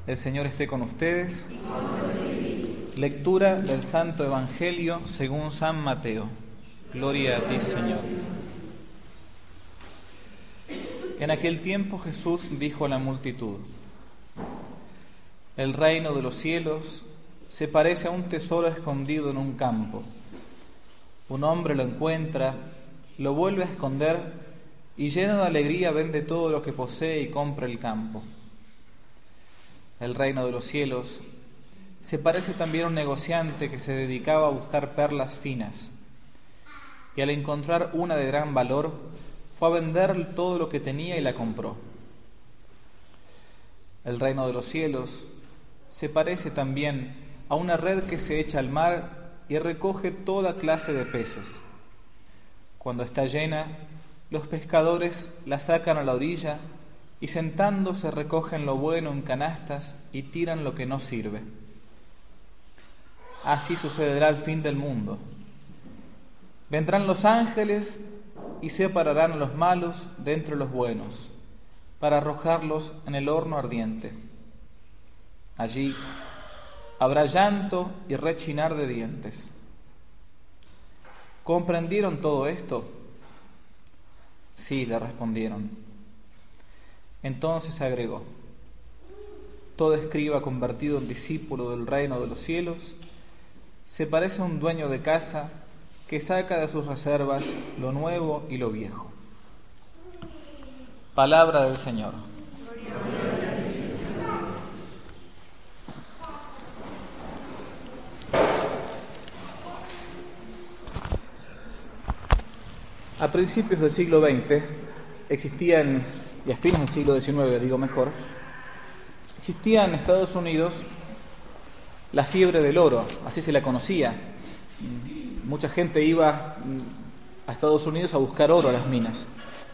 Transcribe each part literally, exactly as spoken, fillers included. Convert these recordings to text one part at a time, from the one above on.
El Señor esté con ustedes. Lectura del Santo Evangelio según San Mateo. Gloria a ti, Señor. En aquel tiempo Jesús dijo a la multitud: El reino de los cielos se parece a un tesoro escondido en un campo. Un hombre lo encuentra, lo vuelve a esconder y lleno de alegría vende todo lo que posee y compra el campo. El reino de los cielos se parece también a un negociante que se dedicaba a buscar perlas finas y al encontrar una de gran valor fue a vender todo lo que tenía y la compró. El reino de los cielos se parece también a una red que se echa al mar y recoge toda clase de peces. Cuando está llena, los pescadores la sacan a la orilla y sentándose recogen lo bueno en canastas y tiran lo que no sirve. Así sucederá al fin del mundo. Vendrán los ángeles y separarán a los malos de entre los buenos, para arrojarlos en el horno ardiente. Allí habrá llanto y rechinar de dientes. ¿Comprendieron todo esto? Sí, le respondieron. Entonces agregó: Todo escriba convertido en discípulo del reino de los cielos se parece a un dueño de casa que saca de sus reservas lo nuevo y lo viejo. Palabra del Señor. A principios del siglo veinte existían, y a fines del siglo diecinueve, digo mejor, existía en Estados Unidos la fiebre del oro, así se la conocía. Mucha gente iba a Estados Unidos a buscar oro a las minas.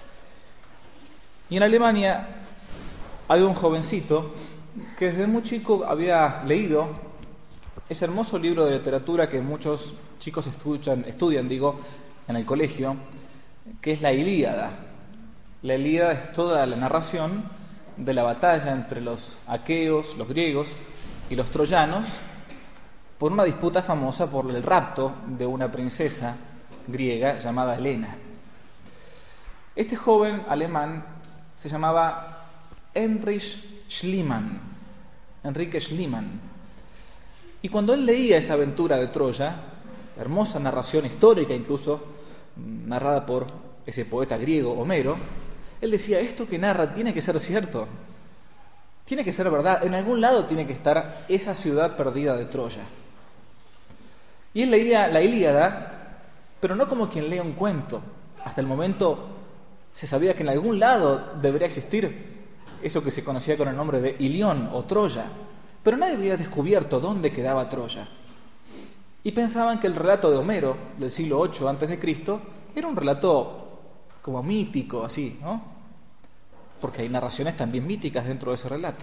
Y en Alemania hay un jovencito que desde muy chico había leído ese hermoso libro de literatura que muchos chicos estudian, estudian digo, en el colegio, que es la Ilíada. La Ilíada es toda la narración de la batalla entre los aqueos, los griegos y los troyanos por una disputa famosa por el rapto de una princesa griega llamada Helena. Este joven alemán se llamaba Heinrich Schliemann, Enrique Schliemann. Y cuando él leía esa aventura de Troya, hermosa narración histórica incluso, narrada por ese poeta griego Homero, él decía: esto que narra tiene que ser cierto, tiene que ser verdad, en algún lado tiene que estar esa ciudad perdida de Troya. Y él leía la Ilíada, pero no como quien lee un cuento. Hasta el momento se sabía que en algún lado debería existir eso que se conocía con el nombre de Ilión o Troya, pero nadie había descubierto dónde quedaba Troya. Y pensaban que el relato de Homero, del siglo ocho antes de Cristo, era un relato como mítico, así, ¿no? Porque hay narraciones también míticas dentro de ese relato.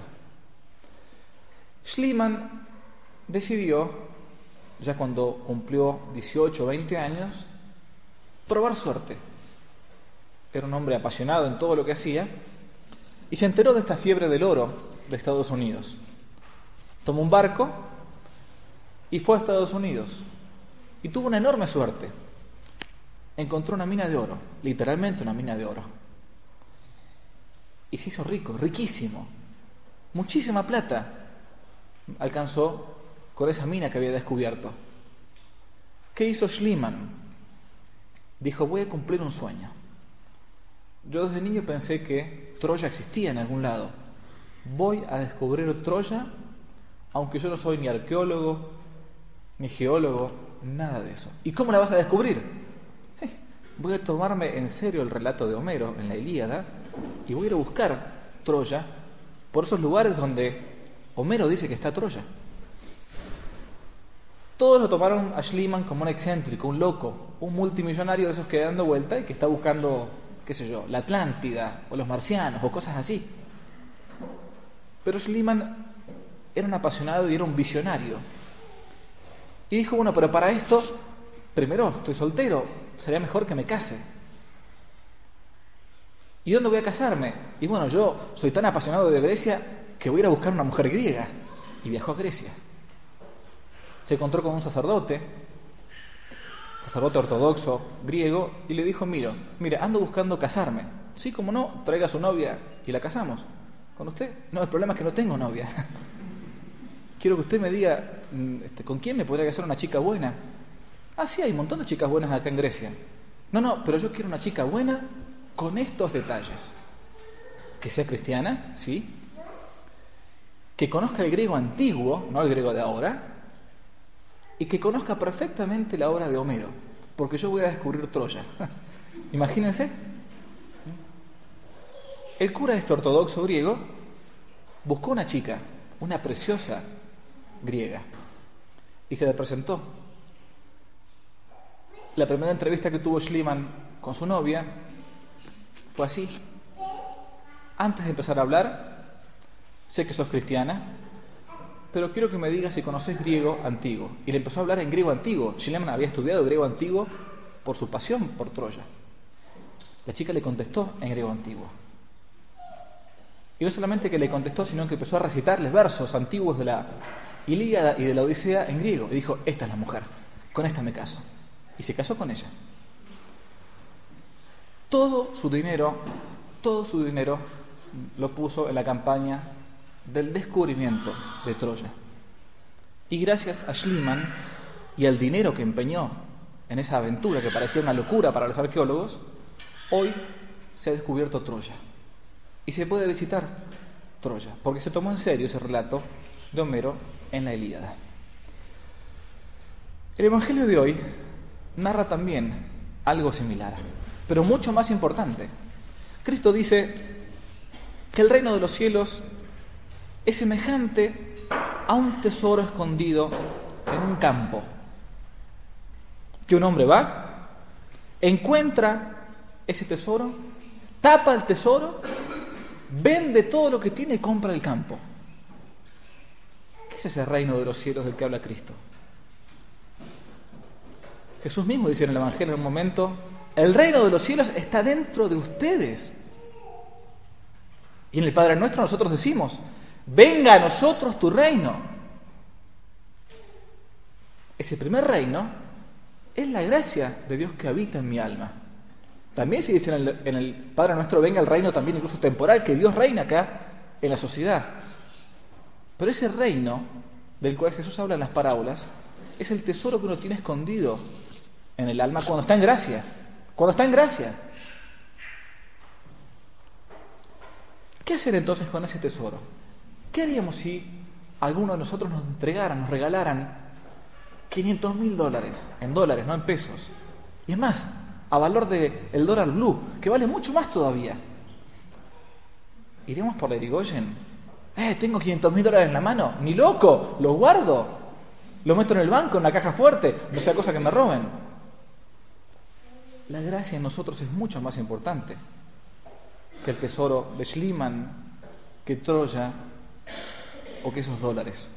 Schliemann decidió, ya cuando cumplió dieciocho o veinte años, probar suerte. Era un hombre apasionado en todo lo que hacía y se enteró de esta fiebre del oro de Estados Unidos. Tomó un barco y fue a Estados Unidos y tuvo una enorme suerte. Encontró una mina de oro, literalmente una mina de oro. Y se hizo rico, riquísimo. Muchísima plata alcanzó con esa mina que había descubierto. ¿Qué hizo Schliemann? Dijo: voy a cumplir un sueño. Yo desde niño pensé que Troya existía en algún lado. Voy a descubrir Troya, aunque yo no soy ni arqueólogo, ni geólogo, nada de eso. ¿Y cómo la vas a descubrir? Eh, voy a tomarme en serio el relato de Homero en la Ilíada y voy a ir a buscar Troya por esos lugares donde Homero dice que está Troya. Todos lo tomaron a Schliemann como un excéntrico, un loco, un multimillonario de esos que dando vuelta y que está buscando, qué sé yo, la Atlántida o los marcianos o cosas así. Pero Schliemann era un apasionado y era un visionario. Y dijo: bueno, pero para esto, primero, estoy soltero, sería mejor que me case. ¿Y dónde voy a casarme? Y bueno, yo soy tan apasionado de Grecia que voy a ir a buscar una mujer griega. Y viajó a Grecia. Se encontró con un sacerdote, sacerdote ortodoxo griego, y le dijo, mira, mira, ando buscando casarme. Sí, como no, traiga a su novia y la casamos. ¿Con usted? No, el problema es que no tengo novia. Quiero que usted me diga, este, ¿con quién me podría casar una chica buena? Ah, sí, hay un montón de chicas buenas acá en Grecia. No, no, pero yo quiero una chica buena con estos detalles. Que sea cristiana, sí. Que conozca el griego antiguo, no el griego de ahora. Y que conozca perfectamente la obra de Homero. Porque yo voy a descubrir Troya. Imagínense. El cura este ortodoxo griego buscó una chica, una preciosa griega, y se le presentó. La primera entrevista que tuvo Schliemann con su novia fue así. Antes de empezar a hablar, sé que sos cristiana, pero quiero que me digas si conoces griego antiguo. Y le empezó a hablar en griego antiguo. Schliemann había estudiado griego antiguo por su pasión por Troya. La chica le contestó en griego antiguo. Y no solamente que le contestó, sino que empezó a recitarles versos antiguos de la Ilíada y de la Odisea en griego. Y dijo, esta es la mujer, con esta me caso. Y se casó con ella. Todo su dinero, todo su dinero lo puso en la campaña del descubrimiento de Troya. Y gracias a Schliemann y al dinero que empeñó en esa aventura que parecía una locura para los arqueólogos, hoy se ha descubierto Troya. Y se puede visitar Troya, porque se tomó en serio ese relato de Homero en la Ilíada. El Evangelio de hoy narra también algo similar, pero mucho más importante. Cristo dice que el reino de los cielos es semejante a un tesoro escondido en un campo. Que un hombre va, encuentra ese tesoro, tapa el tesoro, vende todo lo que tiene y compra el campo. ¿Qué es ese reino de los cielos del que habla Cristo? Jesús mismo dice en el Evangelio en un momento, el reino de los cielos está dentro de ustedes. Y en el Padre Nuestro nosotros decimos, venga a nosotros tu reino. Ese primer reino es la gracia de Dios que habita en mi alma. También se dice en el, en el Padre Nuestro, venga el reino también incluso temporal, que Dios reina acá en la sociedad. Pero ese reino del cual Jesús habla en las parábolas es el tesoro que uno tiene escondido en el alma cuando está en gracia. Cuando está en gracia. ¿Qué hacer entonces con ese tesoro? ¿Qué haríamos si alguno de nosotros nos entregara, nos regalaran quinientos mil dólares, en dólares, no en pesos? Y es más, a valor del dólar blue, que vale mucho más todavía. ¿Iremos por la Irigoyen? Eh, tengo quinientos mil dólares en la mano, ni loco, lo guardo, lo meto en el banco, en la caja fuerte, no sea cosa que me roben. La gracia en nosotros es mucho más importante que el tesoro de Schliemann, que Troya o que esos dólares.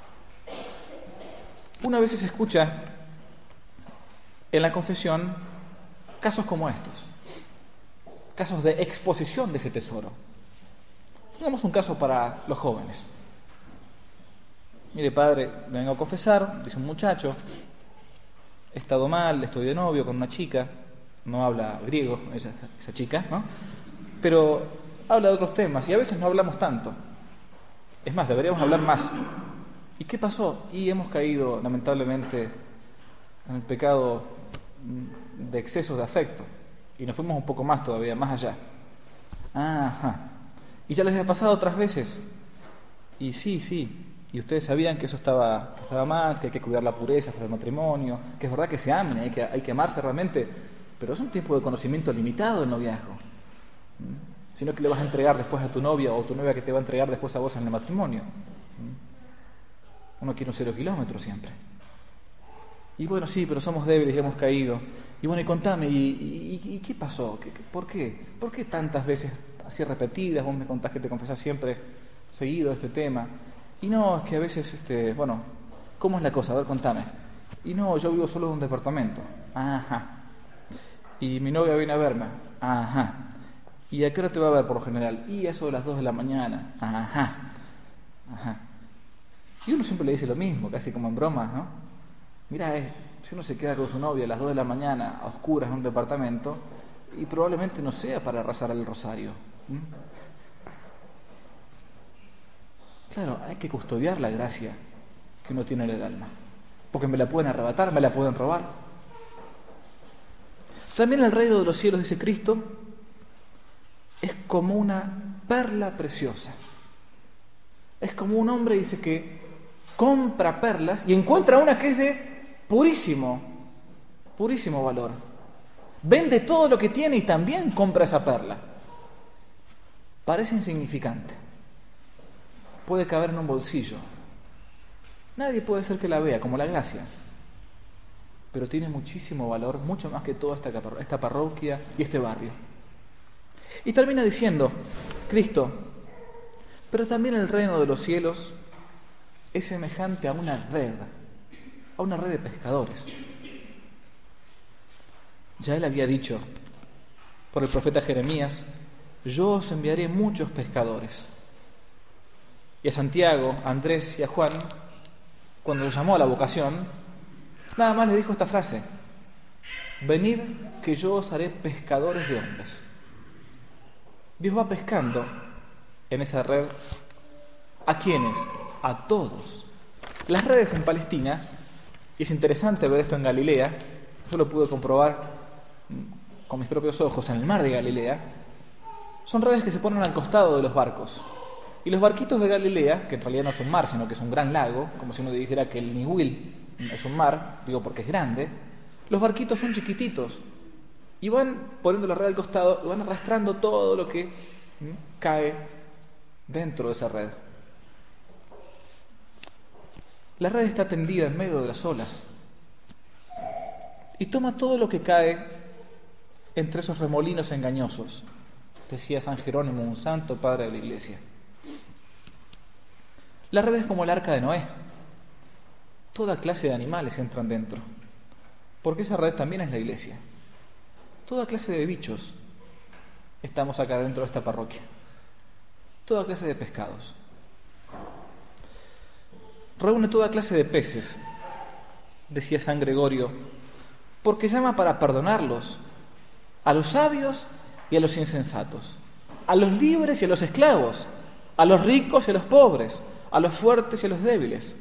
Una vez se escucha en la confesión casos como estos, casos de exposición de ese tesoro. Tenemos un caso para los jóvenes. Mire, padre, me vengo a confesar, dice un muchacho, he estado mal, estoy de novio con una chica, no habla griego esa, esa chica, ¿no? Pero habla de otros temas y a veces no hablamos tanto. Es más, deberíamos hablar más. ¿Y qué pasó? Y hemos caído, lamentablemente, en el pecado de excesos de afecto. Y nos fuimos un poco más todavía, más allá. Ajá. ¿Y ya les ha pasado otras veces? Y sí, sí. Y ustedes sabían que eso estaba, estaba mal, que hay que cuidar la pureza para el matrimonio, que es verdad que se amen, hay que, hay que amarse realmente, pero es un tiempo de conocimiento limitado el noviazgo. ¿Mm? Sino que le vas a entregar después a tu novia o tu novia que te va a entregar después a vos en el matrimonio. ¿Mm? Uno quiere un cero kilómetros siempre. Y bueno, sí, pero somos débiles y hemos caído. Y bueno, y contame, ¿y, y, y qué pasó? ¿Qué, qué, ¿Por qué? ¿Por qué tantas veces así repetidas? Vos me contás que te confesás siempre seguido de este tema. Y no, es que a veces, este, bueno, ¿cómo es la cosa? A ver, contame. Y no, yo vivo solo en un departamento. Ajá. Y mi novia viene a verme. Ajá. ¿Y a qué hora te va a ver por lo general? Y eso de las dos de la mañana. Ajá. Ajá. Y uno siempre le dice lo mismo, casi como en bromas, ¿no? Mira, eh, si uno se queda con su novia a las dos de la mañana, a oscuras en un departamento, y probablemente no sea para rezar el rosario. ¿Mm? Claro, hay que custodiar la gracia que uno tiene en el alma, porque me la pueden arrebatar, me la pueden robar. También el reino de los cielos, dice Cristo, es como una perla preciosa. Es como un hombre, dice, que compra perlas y encuentra una que es de purísimo, purísimo valor. Vende todo lo que tiene y también compra esa perla. Parece insignificante. Puede caber en un bolsillo. Nadie puede ser que la vea, como la gracia. Pero tiene muchísimo valor, mucho más que toda esta, esta parroquia y este barrio. Y termina diciendo Cristo, pero también el reino de los cielos es semejante a una red, a una red de pescadores. Ya él había dicho por el profeta Jeremías, yo os enviaré muchos pescadores. Y a Santiago, a Andrés y a Juan, cuando los llamó a la vocación, nada más le dijo esta frase, venid que yo os haré pescadores de hombres. Dios va pescando en esa red. ¿A quiénes? A todos. Las redes en Palestina, y es interesante ver esto en Galilea, yo lo pude comprobar con mis propios ojos en el mar de Galilea, son redes que se ponen al costado de los barcos. Y los barquitos de Galilea, que en realidad no es un mar, sino que es un gran lago, como si uno dijera que el Niwil es un mar, digo porque es grande, los barquitos son chiquititos y van poniendo la red al costado y van arrastrando todo lo que ¿m? cae dentro de esa red. La red está tendida en medio de las olas y toma todo lo que cae entre esos remolinos engañosos, decía San Jerónimo, un santo padre de la Iglesia. La red es como el arca de Noé. Toda clase de animales entran dentro, porque esa red también es la Iglesia. Toda clase de bichos estamos acá dentro de esta parroquia. Toda clase de pescados. Reúne toda clase de peces, decía San Gregorio, porque llama para perdonarlos a los sabios y a los insensatos, a los libres y a los esclavos, a los ricos y a los pobres, a los fuertes y a los débiles.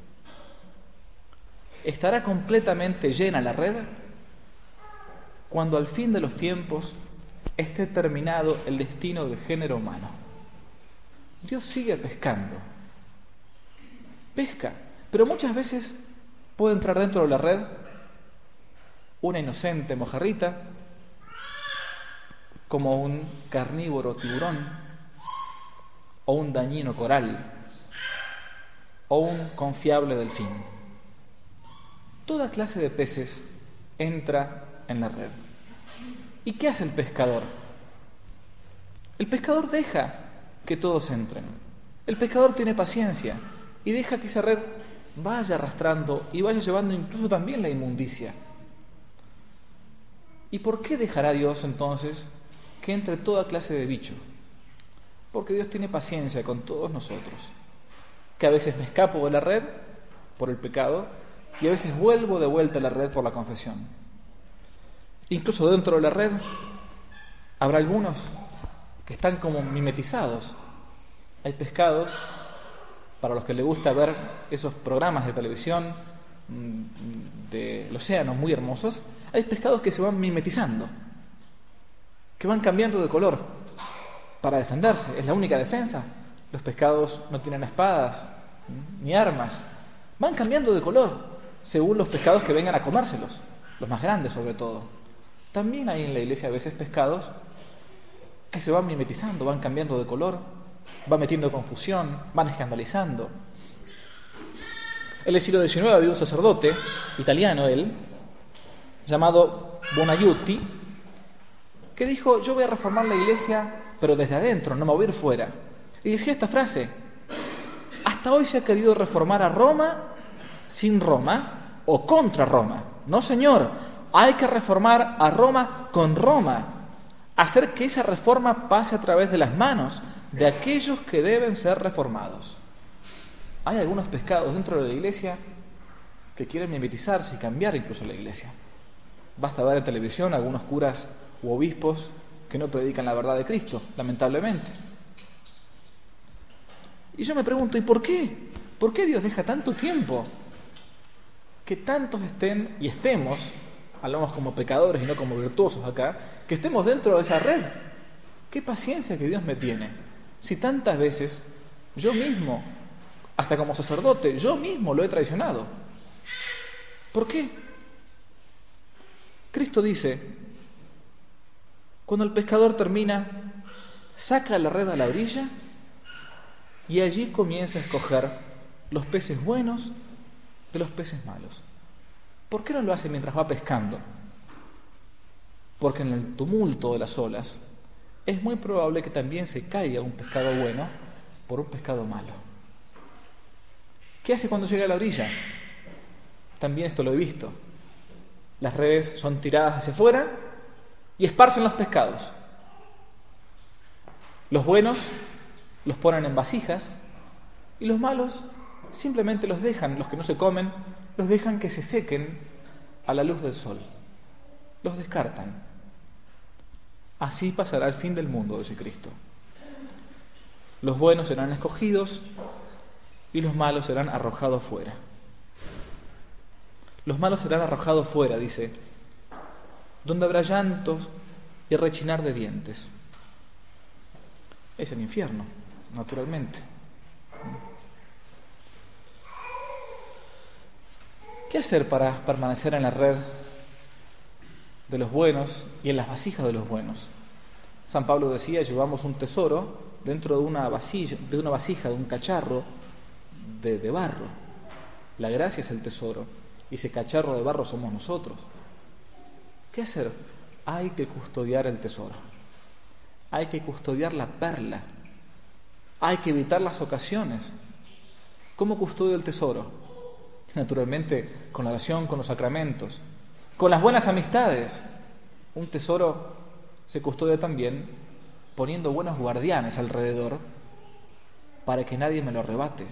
Estará completamente llena la red cuando al fin de los tiempos esté terminado el destino del género humano. Dios sigue pescando. Pesca, pero muchas veces puede entrar dentro de la red una inocente mojarrita, como un carnívoro tiburón, o un dañino coral, o un confiable delfín. Toda clase de peces entra en la red. ¿Y qué hace el pescador? El pescador deja que todos entren. El pescador tiene paciencia y deja que esa red vaya arrastrando y vaya llevando incluso también la inmundicia. ¿Y por qué dejará Dios entonces que entre toda clase de bicho? Porque Dios tiene paciencia con todos nosotros, que a veces me escapo de la red por el pecado y a veces vuelvo de vuelta a la red por la confesión. Incluso dentro de la red habrá algunos que están como mimetizados. Hay pescados, para los que les gusta ver esos programas de televisión del océano muy hermosos, hay pescados que se van mimetizando, que van cambiando de color para defenderse. Es la única defensa. Los pescados no tienen espadas ni armas. Van cambiando de color según los pescados que vengan a comérselos, los más grandes sobre todo. También hay en la Iglesia a veces pescados que se van mimetizando, van cambiando de color, van metiendo confusión, van escandalizando. En el siglo diecinueve había un sacerdote, italiano él, llamado Bonaiuti, que dijo, yo voy a reformar la Iglesia, pero desde adentro, no me voy a ir fuera. Y decía esta frase, hasta hoy se ha querido reformar a Roma sin Roma o contra Roma. No, señor, hay que reformar a Roma con Roma, hacer que esa reforma pase a través de las manos de aquellos que deben ser reformados. Hay algunos pescados dentro de la iglesia que quieren mimetizarse y cambiar incluso la iglesia. Basta ver en televisión algunos curas u obispos que no predican la verdad de Cristo, lamentablemente. Y yo me pregunto, ¿y por qué? ¿Por qué Dios deja tanto tiempo que tantos estén y estemos, hablamos como pecadores y no como virtuosos acá, que estemos dentro de esa red? ¿Qué paciencia que Dios me tiene? Si tantas veces yo mismo, hasta como sacerdote, yo mismo lo he traicionado. ¿Por qué? Cristo dice, cuando el pescador termina, saca la red a la orilla y allí comienza a escoger los peces buenos de los peces malos. ¿Por qué no lo hace mientras va pescando? Porque en el tumulto de las olas es muy probable que también se caiga un pescado bueno por un pescado malo. ¿Qué hace cuando llega a la orilla? También esto lo he visto. Las redes son tiradas hacia afuera y esparcen los pescados. Los buenos los ponen en vasijas y los malos simplemente los dejan, los que no se comen, los dejan que se sequen a la luz del sol. Los descartan. Así pasará el fin del mundo, dice Cristo. Los buenos serán escogidos y los malos serán arrojados fuera. Los malos serán arrojados fuera, dice, donde habrá llantos y rechinar de dientes. Es el infierno, naturalmente. ¿Qué hacer para permanecer en la red de los buenos y en las vasijas de los buenos? San Pablo decía, llevamos un tesoro dentro de una vasija, de una vasija, de un cacharro de, de barro. La gracia es el tesoro y ese cacharro de barro somos nosotros. ¿Qué hacer? Hay que custodiar el tesoro. Hay que custodiar la perla. Hay que evitar las ocasiones. ¿Cómo custodio el tesoro? Naturalmente, con la oración, con los sacramentos, con las buenas amistades. Un tesoro se custodia también poniendo buenos guardianes alrededor para que nadie me lo arrebate.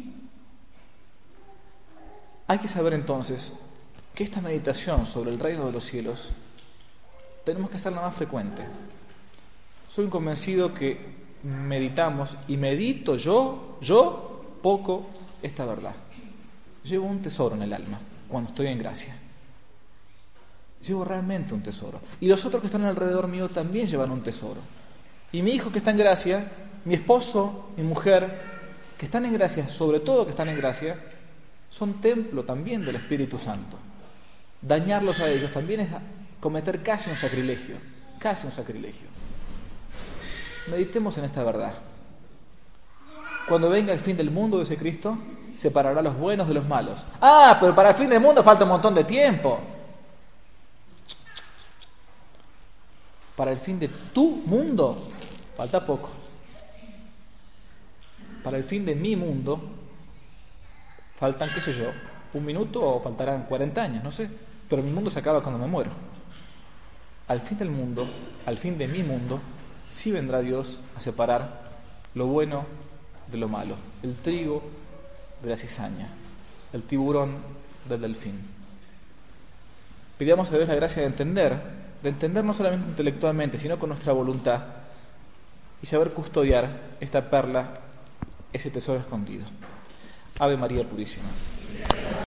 Hay que saber entonces que esta meditación sobre el reino de los cielos tenemos que hacerla más frecuente. Soy un convencido que meditamos y medito yo, yo, poco esta verdad. Llevo un tesoro en el alma cuando estoy en gracia. Llevo realmente un tesoro. Y los otros que están alrededor mío también llevan un tesoro. Y mi hijo que está en gracia, mi esposo, mi mujer, que están en gracia, sobre todo que están en gracia, son templo también del Espíritu Santo. Dañarlos a ellos también es cometer casi un sacrilegio, casi un sacrilegio. Meditemos en esta verdad. Cuando venga el fin del mundo, dice Cristo, separará a los buenos de los malos. Ah, pero para el fin del mundo falta un montón de tiempo. Para el fin de tu mundo falta poco. Para el fin de mi mundo faltan, qué sé yo, un minuto o faltarán cuarenta años, no sé. Pero mi mundo se acaba cuando me muero. Al fin del mundo, al fin de mi mundo, sí vendrá Dios a separar lo bueno de lo malo, el trigo de la cizaña, el tiburón del delfín. Pidamos a Dios la gracia de entender, de entender no solamente intelectualmente, sino con nuestra voluntad, y saber custodiar esta perla, ese tesoro escondido. Ave María Purísima.